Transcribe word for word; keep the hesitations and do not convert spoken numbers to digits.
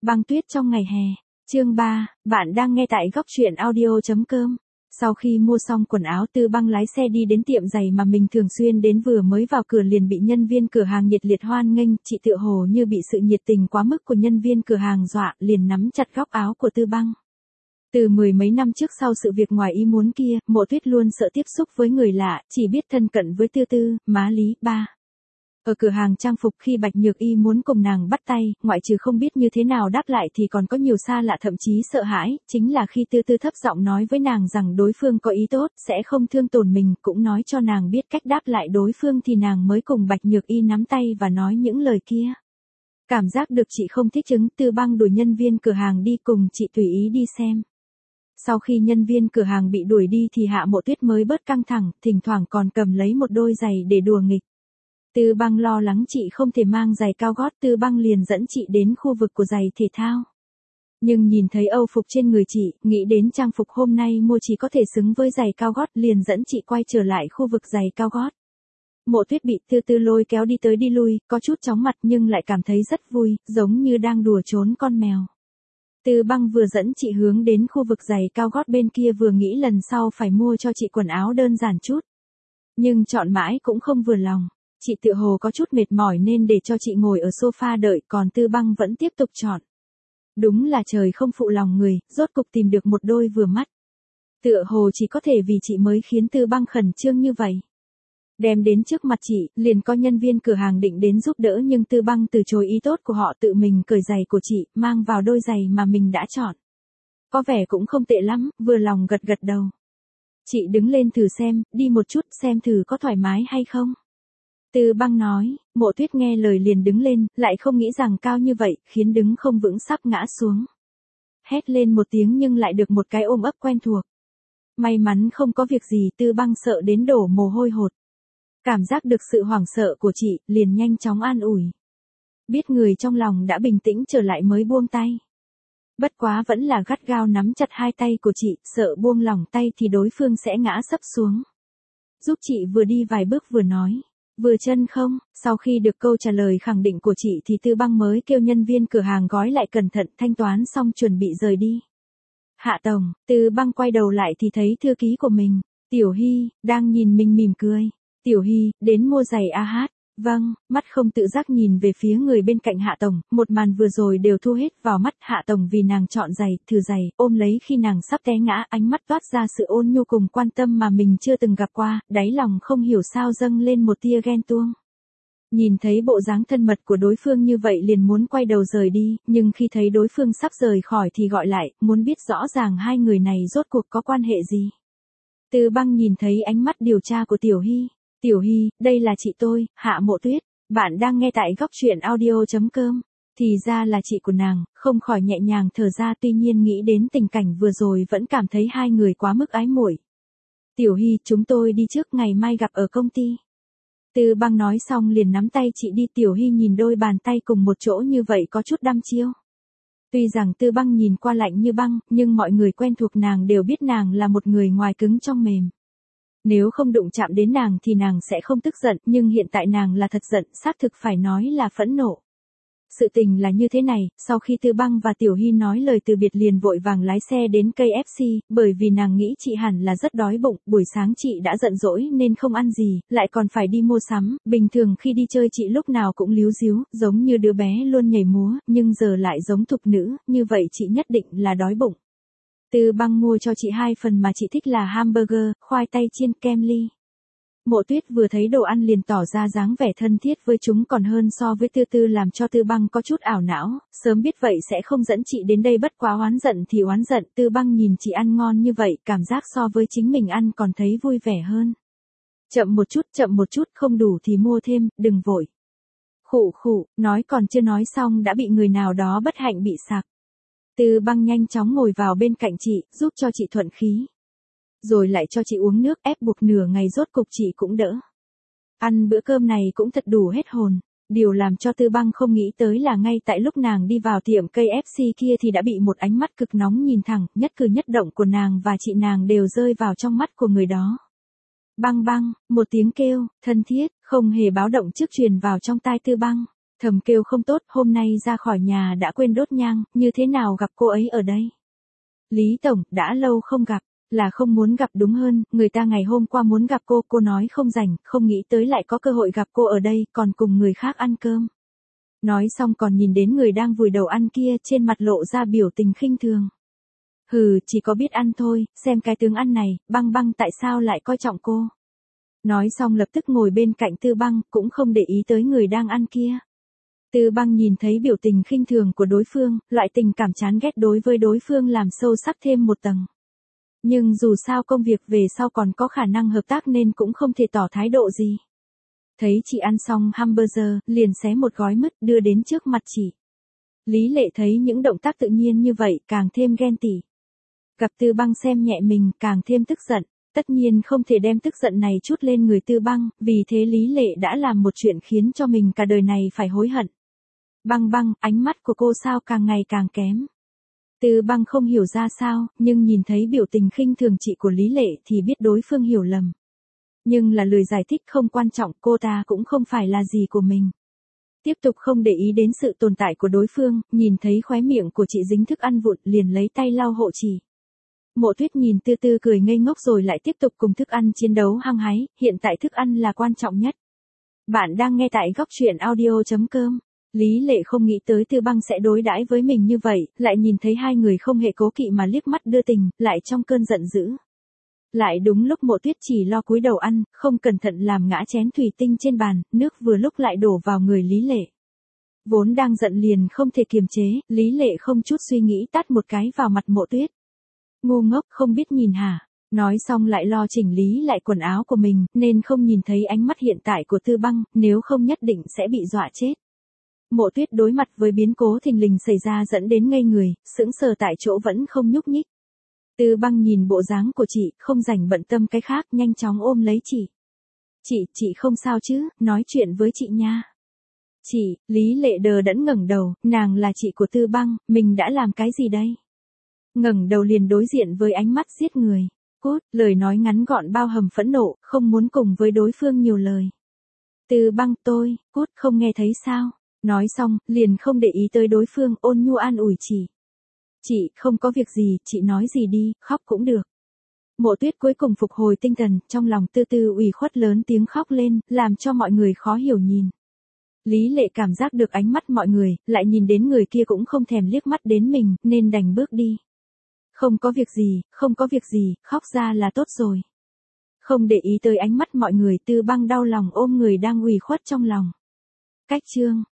Băng tuyết trong ngày hè. Chương ba, bạn đang nghe tại góc truyện audio chấm com. Sau khi mua xong quần áo, Tư Băng lái xe đi đến tiệm giày mà mình thường xuyên đến, vừa mới vào cửa liền bị nhân viên cửa hàng nhiệt liệt hoan nghênh, chị tựa hồ như bị sự nhiệt tình quá mức của nhân viên cửa hàng dọa, liền nắm chặt góc áo của Tư Băng. Từ mười mấy năm trước sau sự việc ngoài ý muốn kia, Mộ Tuyết luôn sợ tiếp xúc với người lạ, chỉ biết thân cận với Tư Tư, má Lý, ba. Ở cửa hàng trang phục khi Bạch Nhược Y muốn cùng nàng bắt tay, ngoại trừ không biết như thế nào đáp lại thì còn có nhiều xa lạ thậm chí sợ hãi, chính là khi Tư Tư thấp giọng nói với nàng rằng đối phương có ý tốt, sẽ không thương tổn mình, cũng nói cho nàng biết cách đáp lại đối phương thì nàng mới cùng Bạch Nhược Y nắm tay và nói những lời kia. Cảm giác được chị không thích ứng, Tư Băng đuổi nhân viên cửa hàng đi cùng chị tùy ý đi xem. Sau khi nhân viên cửa hàng bị đuổi đi thì Hạ Mộ Tuyết mới bớt căng thẳng, thỉnh thoảng còn cầm lấy một đôi giày để đùa nghịch. Tư Băng lo lắng chị không thể mang giày cao gót, Tư Băng liền dẫn chị đến khu vực của giày thể thao. Nhưng nhìn thấy âu phục trên người chị, nghĩ đến trang phục hôm nay mua chỉ có thể xứng với giày cao gót, liền dẫn chị quay trở lại khu vực giày cao gót. Mộ Tuyết bị Tư Tư lôi kéo đi tới đi lui, có chút chóng mặt nhưng lại cảm thấy rất vui, giống như đang đùa trốn con mèo. Tư Băng vừa dẫn chị hướng đến khu vực giày cao gót bên kia vừa nghĩ lần sau phải mua cho chị quần áo đơn giản chút. Nhưng chọn mãi cũng không vừa lòng. Chị tựa hồ có chút mệt mỏi nên để cho chị ngồi ở sofa đợi, còn Tư Băng vẫn tiếp tục chọn. Đúng là trời không phụ lòng người, rốt cục tìm được một đôi vừa mắt. Tựa hồ chỉ có thể vì chị mới khiến Tư Băng khẩn trương như vậy. Đem đến trước mặt chị, liền có nhân viên cửa hàng định đến giúp đỡ nhưng Tư Băng từ chối ý tốt của họ, tự mình cởi giày của chị, mang vào đôi giày mà mình đã chọn. Có vẻ cũng không tệ lắm, vừa lòng gật gật đầu. Chị đứng lên thử xem, đi một chút xem thử có thoải mái hay không. Tư Băng nói. Mộ Tuyết nghe lời liền đứng lên, lại không nghĩ rằng cao như vậy, khiến đứng không vững sắp ngã xuống. Hét lên một tiếng nhưng lại được một cái ôm ấp quen thuộc. May mắn không có việc gì, Tư Băng sợ đến đổ mồ hôi hột. Cảm giác được sự hoảng sợ của chị, liền nhanh chóng an ủi. Biết người trong lòng đã bình tĩnh trở lại mới buông tay. Bất quá vẫn là gắt gao nắm chặt hai tay của chị, sợ buông lỏng tay thì đối phương sẽ ngã sấp xuống. Giúp chị vừa đi vài bước vừa nói. Vừa chân không? Sau khi được câu trả lời khẳng định của chị thì Tư Băng mới kêu nhân viên cửa hàng gói lại cẩn thận, thanh toán xong chuẩn bị rời đi. Hạ tổng. Tư Băng quay đầu lại thì thấy thư ký của mình, Tiểu Hy, đang nhìn mình mỉm cười. Tiểu Hy, đến mua giày a hát. Vâng, mắt không tự giác nhìn về phía người bên cạnh Hạ tổng, một màn vừa rồi đều thu hết vào mắt Hạ tổng vì nàng chọn giày, thử giày, ôm lấy khi nàng sắp té ngã, ánh mắt toát ra sự ôn nhu cùng quan tâm mà mình chưa từng gặp qua, đáy lòng không hiểu sao dâng lên một tia ghen tuông. Nhìn thấy bộ dáng thân mật của đối phương như vậy liền muốn quay đầu rời đi, nhưng khi thấy đối phương sắp rời khỏi thì gọi lại, muốn biết rõ ràng hai người này rốt cuộc có quan hệ gì. Tư Băng nhìn thấy ánh mắt điều tra của Tiểu Hy. Tiểu Hy, đây là chị tôi, Hạ Mộ Tuyết, bạn đang nghe tại góc truyện audio chấm com. Thì ra là chị của nàng, không khỏi nhẹ nhàng thở ra, tuy nhiên nghĩ đến tình cảnh vừa rồi vẫn cảm thấy hai người quá mức ái muội. Tiểu Hy, chúng tôi đi trước, ngày mai gặp ở công ty. Tư Băng nói xong liền nắm tay chị đi. Tiểu Hy nhìn đôi bàn tay cùng một chỗ như vậy có chút đăm chiêu. Tuy rằng Tư Băng nhìn qua lạnh như băng, nhưng mọi người quen thuộc nàng đều biết nàng là một người ngoài cứng trong mềm. Nếu không đụng chạm đến nàng thì nàng sẽ không tức giận, nhưng hiện tại nàng là thật giận, xác thực phải nói là phẫn nộ. Sự tình là như thế này, sau khi Tư Băng và Tiểu Hy nói lời từ biệt liền vội vàng lái xe đến ca ép xê, bởi vì nàng nghĩ chị hẳn là rất đói bụng, buổi sáng chị đã giận dỗi nên không ăn gì, lại còn phải đi mua sắm, bình thường khi đi chơi chị lúc nào cũng líu ríu, giống như đứa bé luôn nhảy múa, nhưng giờ lại giống thục nữ, như vậy chị nhất định là đói bụng. Tư Băng mua cho chị hai phần mà chị thích là hamburger, khoai tây chiên, kem ly. Mộ Tuyết vừa thấy đồ ăn liền tỏ ra dáng vẻ thân thiết với chúng còn hơn so với Tư Tư, làm cho Tư Băng có chút ảo não, sớm biết vậy sẽ không dẫn chị đến đây, bất quá oán giận thì oán giận. Tư Băng nhìn chị ăn ngon như vậy, cảm giác so với chính mình ăn còn thấy vui vẻ hơn. Chậm một chút, chậm một chút, không đủ thì mua thêm, đừng vội. Khụ khụ, nói còn chưa nói xong đã bị người nào đó bất hạnh bị sặc. Tư Băng nhanh chóng ngồi vào bên cạnh chị, giúp cho chị thuận khí. Rồi lại cho chị uống nước, ép buộc nửa ngày rốt cục chị cũng đỡ. Ăn bữa cơm này cũng thật đủ hết hồn. Điều làm cho Tư Băng không nghĩ tới là ngay tại lúc nàng đi vào tiệm ca ép xê kia thì đã bị một ánh mắt cực nóng nhìn thẳng, nhất cử nhất động của nàng và chị nàng đều rơi vào trong mắt của người đó. Băng Băng, một tiếng kêu, thân thiết, không hề báo động trước truyền vào trong tai Tư Băng. Thầm kêu không tốt, hôm nay ra khỏi nhà đã quên đốt nhang, như thế nào gặp cô ấy ở đây? Lý Tổng, đã lâu không gặp, là không muốn gặp đúng hơn, người ta ngày hôm qua muốn gặp cô, cô nói không rảnh, không nghĩ tới lại có cơ hội gặp cô ở đây, còn cùng người khác ăn cơm. Nói xong còn nhìn đến người đang vùi đầu ăn kia, trên mặt lộ ra biểu tình khinh thường. Hừ, chỉ có biết ăn thôi, xem cái tướng ăn này, Băng Băng tại sao lại coi trọng cô. Nói xong lập tức ngồi bên cạnh Tư Băng, cũng không để ý tới người đang ăn kia. Tư Băng nhìn thấy biểu tình khinh thường của đối phương, loại tình cảm chán ghét đối với đối phương làm sâu sắc thêm một tầng. Nhưng dù sao công việc về sau còn có khả năng hợp tác nên cũng không thể tỏ thái độ gì. Thấy chị ăn xong hamburger, liền xé một gói mứt đưa đến trước mặt chị. Lý Lệ thấy những động tác tự nhiên như vậy càng thêm ghen tị. Gặp Tư Băng xem nhẹ mình càng thêm tức giận. Tất nhiên không thể đem tức giận này trút lên người Tư Băng, vì thế Lý Lệ đã làm một chuyện khiến cho mình cả đời này phải hối hận. Băng Băng, ánh mắt của cô sao càng ngày càng kém. Tư Băng không hiểu ra sao, nhưng nhìn thấy biểu tình khinh thường chị của Lý Lệ thì biết đối phương hiểu lầm. Nhưng là lời giải thích không quan trọng, cô ta cũng không phải là gì của mình. Tiếp tục không để ý đến sự tồn tại của đối phương, nhìn thấy khóe miệng của chị dính thức ăn vụn liền lấy tay lau hộ chị. Mộ Tuyết nhìn Tư Tư cười ngây ngốc rồi lại tiếp tục cùng thức ăn chiến đấu hăng hái, hiện tại thức ăn là quan trọng nhất. Bạn đang nghe tại góc truyện audio chấm com. Lý Lệ không nghĩ tới Tư Băng sẽ đối đãi với mình như vậy, lại nhìn thấy hai người không hề cố kỵ mà liếc mắt đưa tình, lại trong cơn giận dữ. Lại đúng lúc Mộ Tuyết chỉ lo cúi đầu ăn, không cẩn thận làm ngã chén thủy tinh trên bàn, nước vừa lúc lại đổ vào người Lý Lệ. Vốn đang giận liền không thể kiềm chế, Lý Lệ không chút suy nghĩ tát một cái vào mặt Mộ Tuyết. Ngu ngốc không biết nhìn hả? Nói xong lại lo chỉnh lý lại quần áo của mình, nên không nhìn thấy ánh mắt hiện tại của Tư Băng, nếu không nhất định sẽ bị dọa chết. Mộ Tuyết đối mặt với biến cố thình lình xảy ra dẫn đến ngây người, sững sờ tại chỗ vẫn không nhúc nhích. Tư Băng nhìn bộ dáng của chị, không rảnh bận tâm cái khác, nhanh chóng ôm lấy chị. Chị, chị không sao chứ, nói chuyện với chị nha. Chị, Lý Lệ đờ đẫn ngẩng đầu, nàng là chị của Tư Băng, mình đã làm cái gì đây? Ngẩng đầu liền đối diện với ánh mắt giết người. Cút, lời nói ngắn gọn bao hàm phẫn nộ, không muốn cùng với đối phương nhiều lời. Tư Băng, tôi, cút, không nghe thấy sao? Nói xong, liền không để ý tới đối phương, ôn nhu an ủi chị. Chị, không có việc gì, chị nói gì đi, khóc cũng được. Mộ Tuyết cuối cùng phục hồi tinh thần, trong lòng Tư Tư ủy khuất lớn tiếng khóc lên, làm cho mọi người khó hiểu nhìn. Lý Lệ cảm giác được ánh mắt mọi người, lại nhìn đến người kia cũng không thèm liếc mắt đến mình, nên đành bước đi. Không có việc gì, không có việc gì, khóc ra là tốt rồi. Không để ý tới ánh mắt mọi người, Tư Băng đau lòng ôm người đang ủy khuất trong lòng. Cách chương